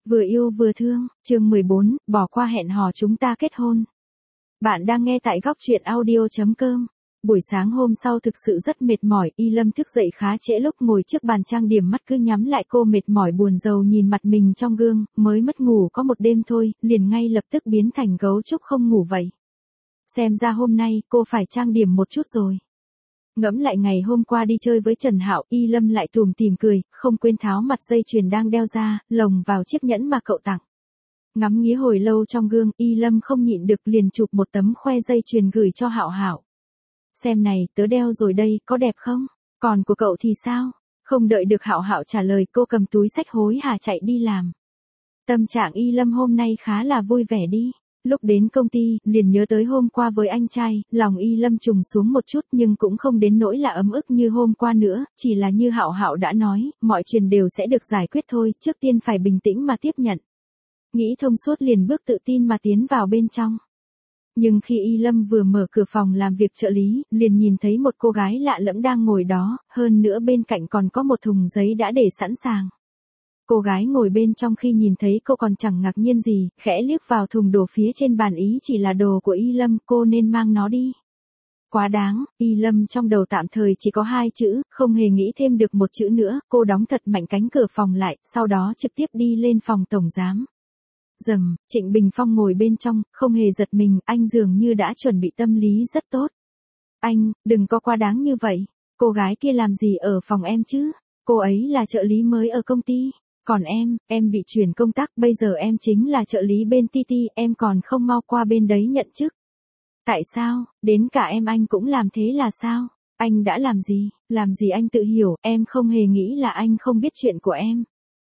Vừa yêu vừa thương, chương 14, bỏ qua hẹn hò chúng ta kết hôn. Bạn đang nghe tại góc truyện audio.com. Buổi sáng hôm sau thực sự rất mệt mỏi, Y Lâm thức dậy khá trễ, lúc ngồi trước bàn trang điểm mắt cứ nhắm lại, cô mệt mỏi buồn rầu nhìn mặt mình trong gương, mới mất ngủ có một đêm thôi, liền ngay lập tức biến thành gấu trúc không ngủ vậy. Xem ra hôm nay cô phải trang điểm một chút rồi. Ngẫm lại ngày hôm qua đi chơi với Trần Hạo, Y Lâm lại tủm tỉm cười, không quên tháo mặt dây chuyền đang đeo ra, lồng vào chiếc nhẫn mà cậu tặng. Ngắm nghía hồi lâu trong gương, Y Lâm không nhịn được liền chụp một tấm khoe dây chuyền gửi cho Hạo Hạo. Xem này, tớ đeo rồi đây, có đẹp không? Còn của cậu thì sao? Không đợi được Hạo Hạo trả lời, cô cầm túi xách hối hả chạy đi làm. Tâm trạng Y Lâm hôm nay khá là vui vẻ đi. Lúc đến công ty, liền nhớ tới hôm qua với anh trai, lòng Y Lâm trùng xuống một chút, nhưng cũng không đến nỗi là ấm ức như hôm qua nữa, chỉ là như Hạo Hạo đã nói, mọi chuyện đều sẽ được giải quyết thôi, trước tiên phải bình tĩnh mà tiếp nhận. Nghĩ thông suốt liền bước tự tin mà tiến vào bên trong. Nhưng khi Y Lâm vừa mở cửa phòng làm việc trợ lý, liền nhìn thấy một cô gái lạ lẫm đang ngồi đó, hơn nữa bên cạnh còn có một thùng giấy đã để sẵn sàng. Cô gái ngồi bên trong khi nhìn thấy cô còn chẳng ngạc nhiên gì, khẽ liếc vào thùng đồ phía trên bàn, ý chỉ là đồ của Y Lâm, cô nên mang nó đi. Quá đáng, Y Lâm trong đầu tạm thời chỉ có 2 chữ, không hề nghĩ thêm được một chữ nữa, cô đóng thật mạnh cánh cửa phòng lại, sau đó trực tiếp đi lên phòng tổng giám. Rầm, Trịnh Bình Phong ngồi bên trong, không hề giật mình, anh dường như đã chuẩn bị tâm lý rất tốt. Anh, đừng có quá đáng như vậy, cô gái kia làm gì ở phòng em chứ? Cô ấy là trợ lý mới ở công ty. Còn em bị chuyển công tác, bây giờ em chính là trợ lý bên TT, em còn không mau qua bên đấy nhận chức. Tại sao, đến cả anh cũng làm thế là sao? Anh đã làm gì anh tự hiểu, em không hề nghĩ là anh không biết chuyện của em.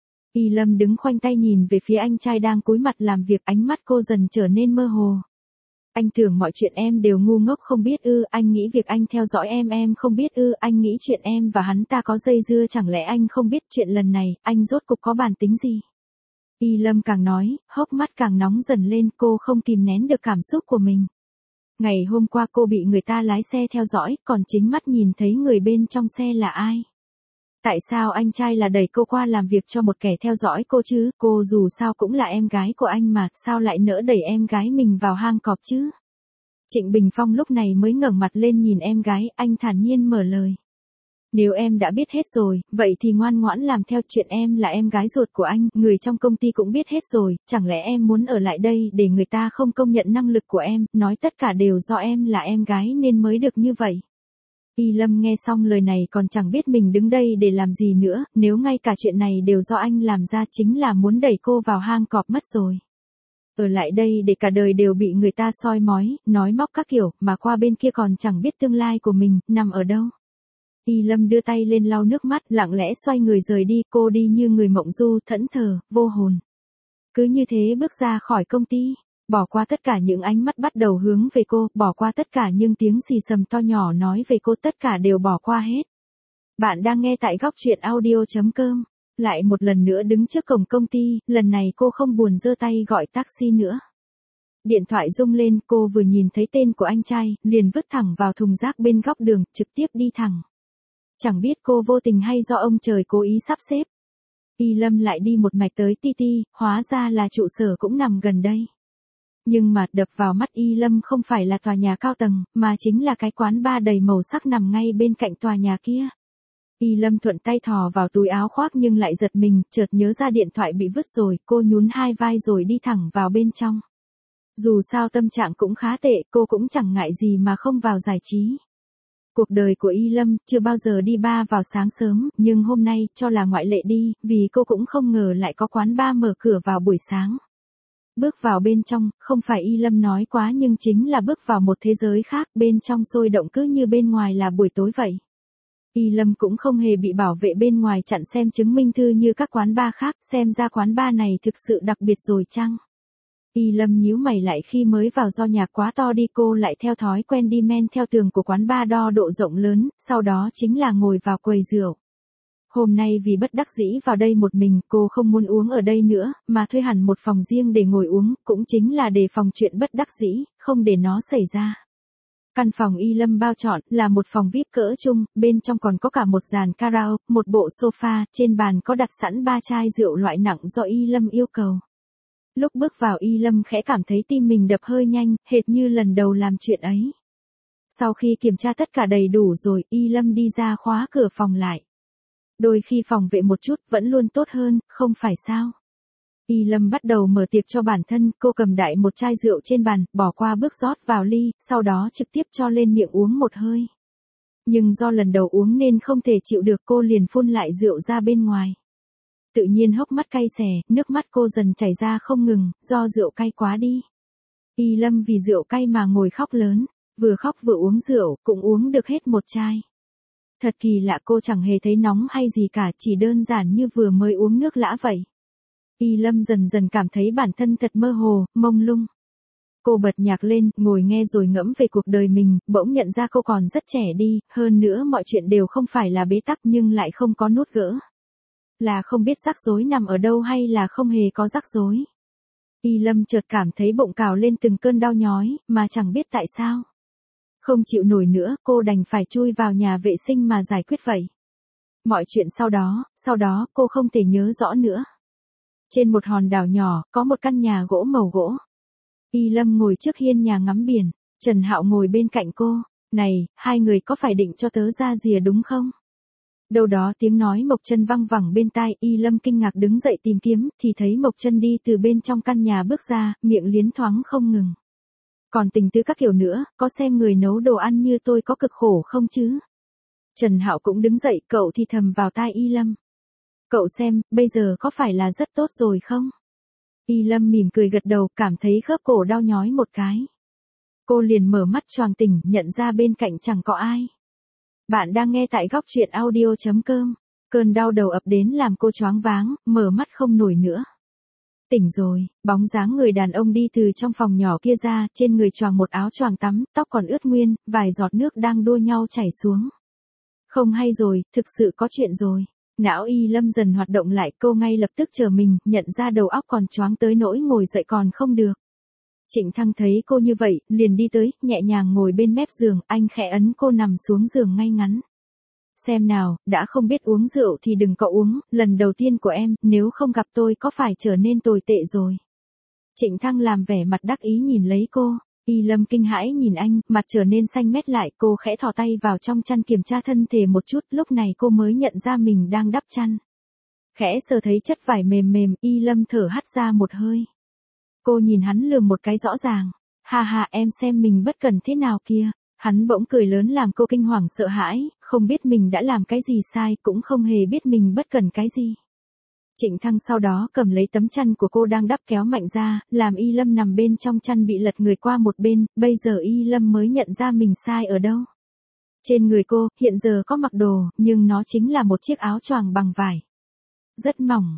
Y Lâm đứng khoanh tay nhìn về phía anh trai đang cúi mặt làm việc, ánh mắt cô dần trở nên mơ hồ. Anh tưởng mọi chuyện em đều ngu ngốc không biết ư, anh nghĩ việc anh theo dõi em không biết ư, anh nghĩ chuyện em và hắn ta có dây dưa, chẳng lẽ anh không biết chuyện lần này, anh rốt cục có bản tính gì? Y Lâm càng nói, hốc mắt càng nóng dần lên, cô không kìm nén được cảm xúc của mình. Ngày hôm qua cô bị người ta lái xe theo dõi, còn chính mắt nhìn thấy người bên trong xe là ai? Tại sao anh trai là đẩy cô qua làm việc cho một kẻ theo dõi cô chứ? Cô dù sao cũng là em gái của anh mà, sao lại nỡ đẩy em gái mình vào hang cọp chứ? Trịnh Bình Phong lúc này mới ngẩng mặt lên nhìn em gái, anh thản nhiên mở lời. Nếu em đã biết hết rồi, vậy thì ngoan ngoãn làm theo, chuyện em là em gái ruột của anh, người trong công ty cũng biết hết rồi, chẳng lẽ em muốn ở lại đây để người ta không công nhận năng lực của em, nói tất cả đều do em là em gái nên mới được như vậy. Y Lâm nghe xong lời này còn chẳng biết mình đứng đây để làm gì nữa, nếu ngay cả chuyện này đều do anh làm ra chính là muốn đẩy cô vào hang cọp mất rồi. Ở lại đây để cả đời đều bị người ta soi mói, nói móc các kiểu, mà qua bên kia còn chẳng biết tương lai của mình, nằm ở đâu. Y Lâm đưa tay lên lau nước mắt, lặng lẽ xoay người rời đi, cô đi như người mộng du, thẫn thờ, vô hồn. Cứ như thế bước ra khỏi công ty. Bỏ qua tất cả những ánh mắt bắt đầu hướng về cô, bỏ qua tất cả những tiếng xì xầm to nhỏ nói về cô, tất cả đều bỏ qua hết. Bạn đang nghe tại góc truyện audio.com. Lại một lần nữa đứng trước cổng công ty, lần này cô không buồn giơ tay gọi taxi nữa. Điện thoại rung lên, cô vừa nhìn thấy tên của anh trai, liền vứt thẳng vào thùng rác bên góc đường, trực tiếp đi thẳng. Chẳng biết cô vô tình hay do ông trời cố ý sắp xếp. Y Lâm lại đi một mạch tới TT, hóa ra là trụ sở cũng nằm gần đây. Nhưng mà đập vào mắt Y Lâm không phải là tòa nhà cao tầng, mà chính là cái quán bar đầy màu sắc nằm ngay bên cạnh tòa nhà kia. Y Lâm thuận tay thò vào túi áo khoác nhưng lại giật mình, chợt nhớ ra điện thoại bị vứt rồi, cô nhún hai vai rồi đi thẳng vào bên trong. Dù sao tâm trạng cũng khá tệ, cô cũng chẳng ngại gì mà không vào giải trí. Cuộc đời của Y Lâm chưa bao giờ đi bar vào sáng sớm, nhưng hôm nay cho là ngoại lệ đi, vì cô cũng không ngờ lại có quán bar mở cửa vào buổi sáng. Bước vào bên trong, không phải Y Lâm nói quá nhưng chính là bước vào một thế giới khác, bên trong sôi động cứ như bên ngoài là buổi tối vậy. Y Lâm cũng không hề bị bảo vệ bên ngoài chặn xem chứng minh thư như các quán bar khác, xem ra quán bar này thực sự đặc biệt rồi chăng? Y Lâm nhíu mày lại, khi mới vào do nhạc quá to đi, cô lại theo thói quen đi men theo tường của quán bar đo độ rộng lớn, sau đó chính là ngồi vào quầy rượu. Hôm nay vì bất đắc dĩ vào đây một mình, cô không muốn uống ở đây nữa, mà thuê hẳn một phòng riêng để ngồi uống, cũng chính là để phòng chuyện bất đắc dĩ, không để nó xảy ra. Căn phòng Y Lâm bao trọn là một phòng VIP cỡ trung, bên trong còn có cả một dàn karaoke, một bộ sofa, trên bàn có đặt sẵn 3 chai rượu loại nặng do Y Lâm yêu cầu. Lúc bước vào Y Lâm khẽ cảm thấy tim mình đập hơi nhanh, hệt như lần đầu làm chuyện ấy. Sau khi kiểm tra tất cả đầy đủ rồi, Y Lâm đi ra khóa cửa phòng lại. Đôi khi phòng vệ một chút vẫn luôn tốt hơn, không phải sao? Y Lâm bắt đầu mở tiệc cho bản thân, cô cầm đại một chai rượu trên bàn, bỏ qua bước rót vào ly, sau đó trực tiếp cho lên miệng uống một hơi. Nhưng do lần đầu uống nên không thể chịu được, cô liền phun lại rượu ra bên ngoài. Tự nhiên hốc mắt cay xè, nước mắt cô dần chảy ra không ngừng, do rượu cay quá đi. Y Lâm vì rượu cay mà ngồi khóc lớn, vừa khóc vừa uống rượu, cũng uống được hết một chai. Thật kỳ lạ, cô chẳng hề thấy nóng hay gì cả, chỉ đơn giản như vừa mới uống nước lã vậy. Y Lâm dần dần cảm thấy bản thân thật mơ hồ, mông lung. Cô bật nhạc lên, ngồi nghe rồi ngẫm về cuộc đời mình, bỗng nhận ra cô còn rất trẻ đi, hơn nữa mọi chuyện đều không phải là bế tắc nhưng lại không có nút gỡ. Là không biết rắc rối nằm ở đâu hay là không hề có rắc rối. Y Lâm chợt cảm thấy bụng cào lên từng cơn đau nhói, mà chẳng biết tại sao. Không chịu nổi nữa, cô đành phải chui vào nhà vệ sinh mà giải quyết vậy. Mọi chuyện sau đó cô không thể nhớ rõ nữa. Trên một hòn đảo nhỏ, có một căn nhà gỗ màu gỗ. Y Lâm ngồi trước hiên nhà ngắm biển, Trần Hạo ngồi bên cạnh cô. Này, hai người có phải định cho tớ ra rìa đúng không? Đâu đó tiếng nói Mộc Chân văng vẳng bên tai, Y Lâm kinh ngạc đứng dậy tìm kiếm, thì thấy Mộc Chân đi từ bên trong căn nhà bước ra, miệng liến thoáng không ngừng. Còn tình tứ các kiểu nữa, có xem người nấu đồ ăn như tôi có cực khổ không chứ? Trần Hạo cũng đứng dậy, cậu thì thầm vào tai Y Lâm. Cậu xem, bây giờ có phải là rất tốt rồi không? Y Lâm mỉm cười gật đầu, cảm thấy khớp cổ đau nhói một cái. Cô liền mở mắt choàng tỉnh, nhận ra bên cạnh chẳng có ai. Bạn đang nghe tại góc truyện audio.com. Cơn đau đầu ập đến làm cô choáng váng, mở mắt không nổi nữa. Tỉnh rồi, bóng dáng người đàn ông đi từ trong phòng nhỏ kia ra, trên người choàng một áo choàng tắm, tóc còn ướt nguyên, vài giọt nước đang đua nhau chảy xuống. Không hay rồi, thực sự có chuyện rồi. Não Y Lâm dần hoạt động lại, cô ngay lập tức chờ mình, nhận ra đầu óc còn choáng tới nỗi ngồi dậy còn không được. Trịnh Thăng thấy cô như vậy, liền đi tới, nhẹ nhàng ngồi bên mép giường, anh khẽ ấn cô nằm xuống giường ngay ngắn. Xem nào, đã không biết uống rượu thì đừng có uống, lần đầu tiên của em, nếu không gặp tôi có phải trở nên tồi tệ rồi. Trịnh Thăng làm vẻ mặt đắc ý nhìn lấy cô. Y Lâm kinh hãi nhìn anh, mặt trở nên xanh mét lại, cô khẽ thò tay vào trong chăn kiểm tra thân thể một chút, lúc này cô mới nhận ra mình đang đắp chăn. Khẽ sờ thấy chất vải mềm mềm, Y Lâm thở hắt ra một hơi. Cô nhìn hắn lườm một cái rõ ràng. Ha ha, em xem mình bất cẩn thế nào kia. Hắn bỗng cười lớn làm cô kinh hoàng sợ hãi, không biết mình đã làm cái gì sai, cũng không hề biết mình bất cẩn cái gì. Trịnh Thăng sau đó cầm lấy tấm chăn của cô đang đắp kéo mạnh ra, làm Y Lâm nằm bên trong chăn bị lật người qua một bên, bây giờ Y Lâm mới nhận ra mình sai ở đâu. Trên người cô, hiện giờ có mặc đồ, nhưng nó chính là một chiếc áo choàng bằng vải. Rất mỏng,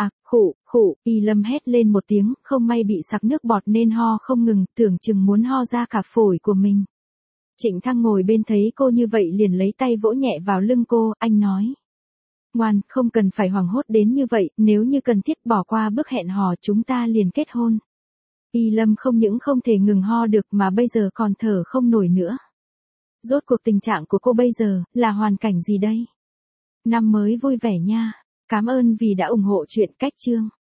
khụ, Y Lâm hét lên một tiếng, không may bị sặc nước bọt nên ho không ngừng, tưởng chừng muốn ho ra cả phổi của mình. Trịnh Thăng ngồi bên thấy cô như vậy liền lấy tay vỗ nhẹ vào lưng cô, anh nói. Ngoan, không cần phải hoảng hốt đến như vậy, nếu như cần thiết bỏ qua bước hẹn hò chúng ta liền kết hôn. Y Lâm không những không thể ngừng ho được mà bây giờ còn thở không nổi nữa. Rốt cuộc tình trạng của cô bây giờ, là hoàn cảnh gì đây? Năm mới vui vẻ nha. Cảm ơn vì đã ủng hộ chuyện Cách Chương.